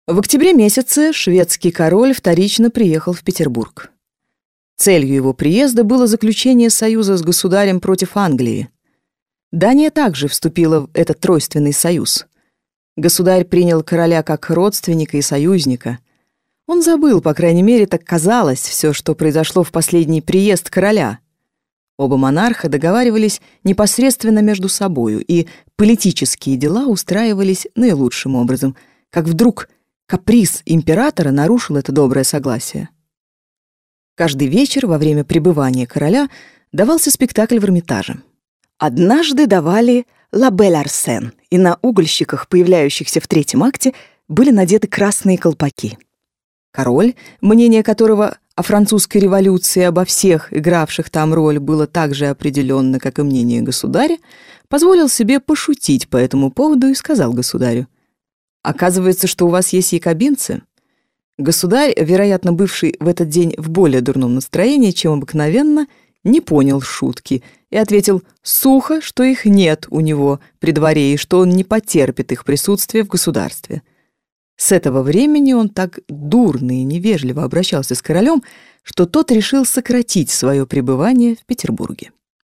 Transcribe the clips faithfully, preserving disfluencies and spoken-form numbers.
В октябре месяце шведский король вторично приехал в Петербург. Целью его приезда было заключение союза с государем против Англии. Дания также вступила в этот тройственный союз. Государь принял короля как родственника и союзника. Он забыл, по крайней мере, так казалось, все, что произошло в последний приезд короля. Оба монарха договаривались непосредственно между собою, и политические дела устраивались наилучшим образом, как вдруг каприз императора нарушил это доброе согласие. Каждый вечер во время пребывания короля давался спектакль в Эрмитаже. Однажды давали «Ла Бель Арсен», и на угольщиках, появляющихся в третьем акте, были надеты красные колпаки. Король, мнение которого о французской революции, обо всех игравших там роль, было так же определенно, как и мнение государя, позволил себе пошутить по этому поводу и сказал государю: «Оказывается, что у вас есть якобинцы». Государь, вероятно, бывший в этот день в более дурном настроении, чем обыкновенно, не понял шутки и ответил сухо, что их нет у него при дворе и что он не потерпит их присутствия в государстве. С этого времени он так дурно и невежливо обращался с королем, что тот решил сократить свое пребывание в Петербурге.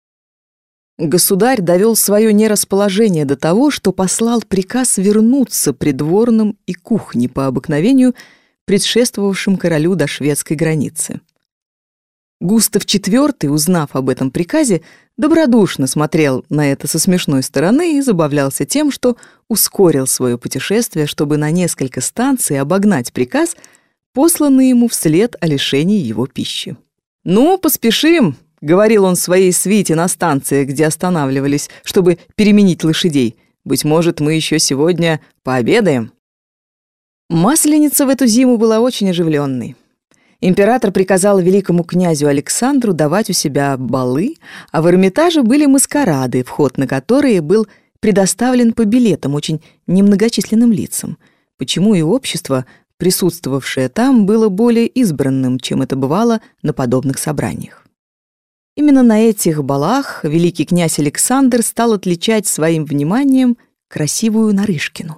Государь довел свое нерасположение до того, что послал приказ вернуться придворным и кухне по обыкновению, предшествовавшим королю до шведской границы. Густав четвёртый, узнав об этом приказе, добродушно смотрел на это со смешной стороны и забавлялся тем, что ускорил свое путешествие, чтобы на несколько станций обогнать приказ, посланный ему вслед о лишении его пищи. «Ну, поспешим», — говорил он своей свите на станции, где останавливались, чтобы переменить лошадей. «Быть может, мы еще сегодня пообедаем». Масленица в эту зиму была очень оживленной. Император приказал великому князю Александру давать у себя балы, а в Эрмитаже были маскарады, вход на которые был предоставлен по билетам очень немногочисленным лицам, почему и общество, присутствовавшее там, было более избранным, чем это бывало на подобных собраниях. Именно на этих балах великий князь Александр стал отличать своим вниманием красивую Нарышкину.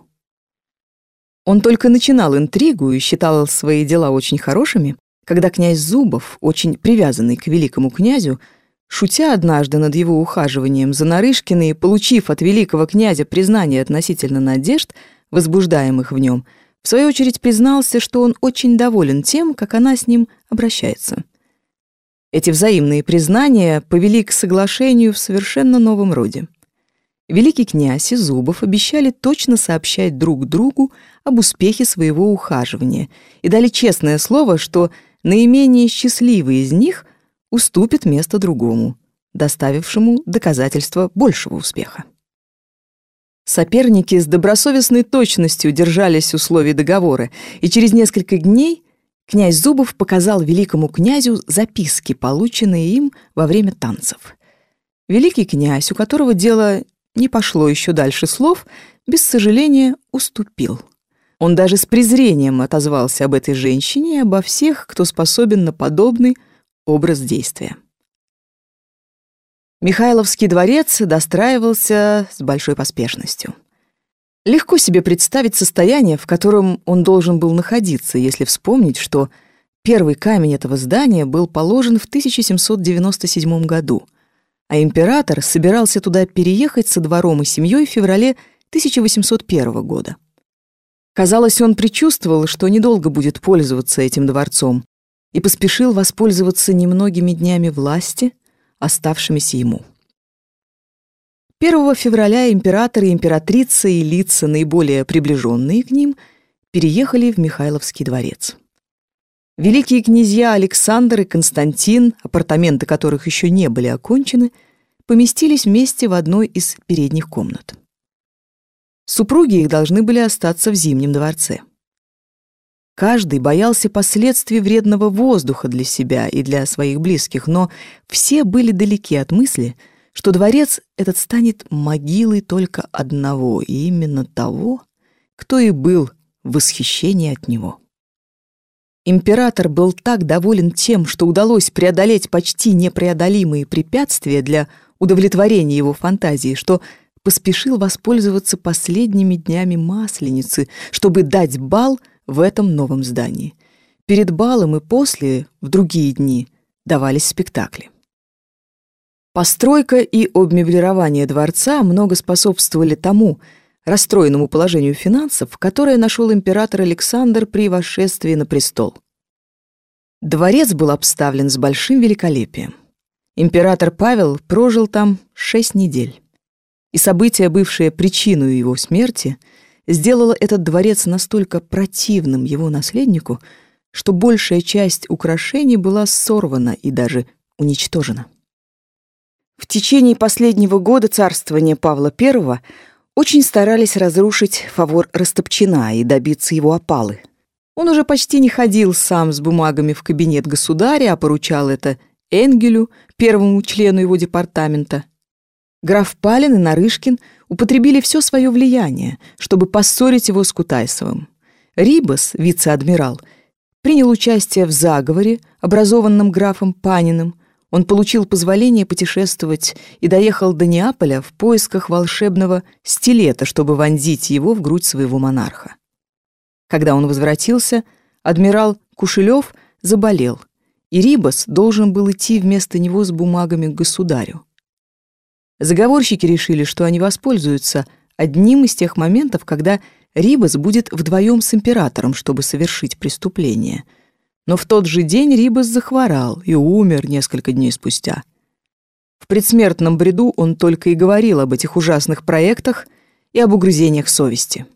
Он только начинал интригу и считал свои дела очень хорошими, когда князь Зубов, очень привязанный к великому князю, шутя однажды над его ухаживанием за Нарышкиной и получив от великого князя признание относительно надежд, возбуждаемых в нем, в свою очередь признался, что он очень доволен тем, как она с ним обращается. Эти взаимные признания повели к соглашению в совершенно новом роде. Великий князь и Зубов обещали точно сообщать друг другу об успехе своего ухаживания и дали честное слово, что наименее счастливый из них уступит место другому, доставившему доказательства большего успеха. Соперники с добросовестной точностью держались условий договора, и через несколько дней князь Зубов показал великому князю записки, полученные им во время танцев. Великий князь, у которого дело не пошло еще дальше слов, без сожаления уступил. Он даже с презрением отозвался об этой женщине и обо всех, кто способен на подобный образ действия. Михайловский дворец достраивался с большой поспешностью. Легко себе представить состояние, в котором он должен был находиться, если вспомнить, что первый камень этого здания был положен в тысяча семьсот девяносто седьмом году, а император собирался туда переехать со двором и семьей в феврале тысяча восемьсот первого года. Казалось, он предчувствовал, что недолго будет пользоваться этим дворцом, и поспешил воспользоваться немногими днями власти, оставшимися ему. первого февраля император и императрица и лица, наиболее приближенные к ним, переехали в Михайловский дворец. Великие князья Александр и Константин, апартаменты которых еще не были окончены, поместились вместе в одной из передних комнат. Супруги их должны были остаться в Зимнем дворце. Каждый боялся последствий вредного воздуха для себя и для своих близких, но все были далеки от мысли, что дворец этот станет могилой только одного, и именно того, кто и был в восхищении от него. Император был так доволен тем, что удалось преодолеть почти непреодолимые препятствия для удовлетворения его фантазии, что поспешил воспользоваться последними днями Масленицы, чтобы дать бал в этом новом здании. Перед балом и после, в другие дни, давались спектакли. Постройка и обмеблирование дворца много способствовали тому расстроенному положению финансов, которое нашел император Александр при восшествии на престол. Дворец был обставлен с большим великолепием. Император Павел прожил там шесть недель. И событие, бывшее причиной его смерти, сделало этот дворец настолько противным его наследнику, что большая часть украшений была сорвана и даже уничтожена. В течение последнего года царствования Павла Первого очень старались разрушить фавор Растопчина и добиться его опалы. Он уже почти не ходил сам с бумагами в кабинет государя, а поручал это Энгелю, первому члену его департамента. Граф Палин и Нарышкин употребили все свое влияние, чтобы поссорить его с Кутайсовым. Рибас, вице-адмирал, принял участие в заговоре, образованном графом Паниным. Он получил позволение путешествовать и доехал до Неаполя в поисках волшебного стилета, чтобы вонзить его в грудь своего монарха. Когда он возвратился, адмирал Кушелев заболел, и Рибас должен был идти вместо него с бумагами к государю. Заговорщики решили, что они воспользуются одним из тех моментов, когда Рибас будет вдвоем с императором, чтобы совершить преступление. Но в тот же день Рибас захворал и умер несколько дней спустя. В предсмертном бреду он только и говорил об этих ужасных проектах и об угрызениях совести.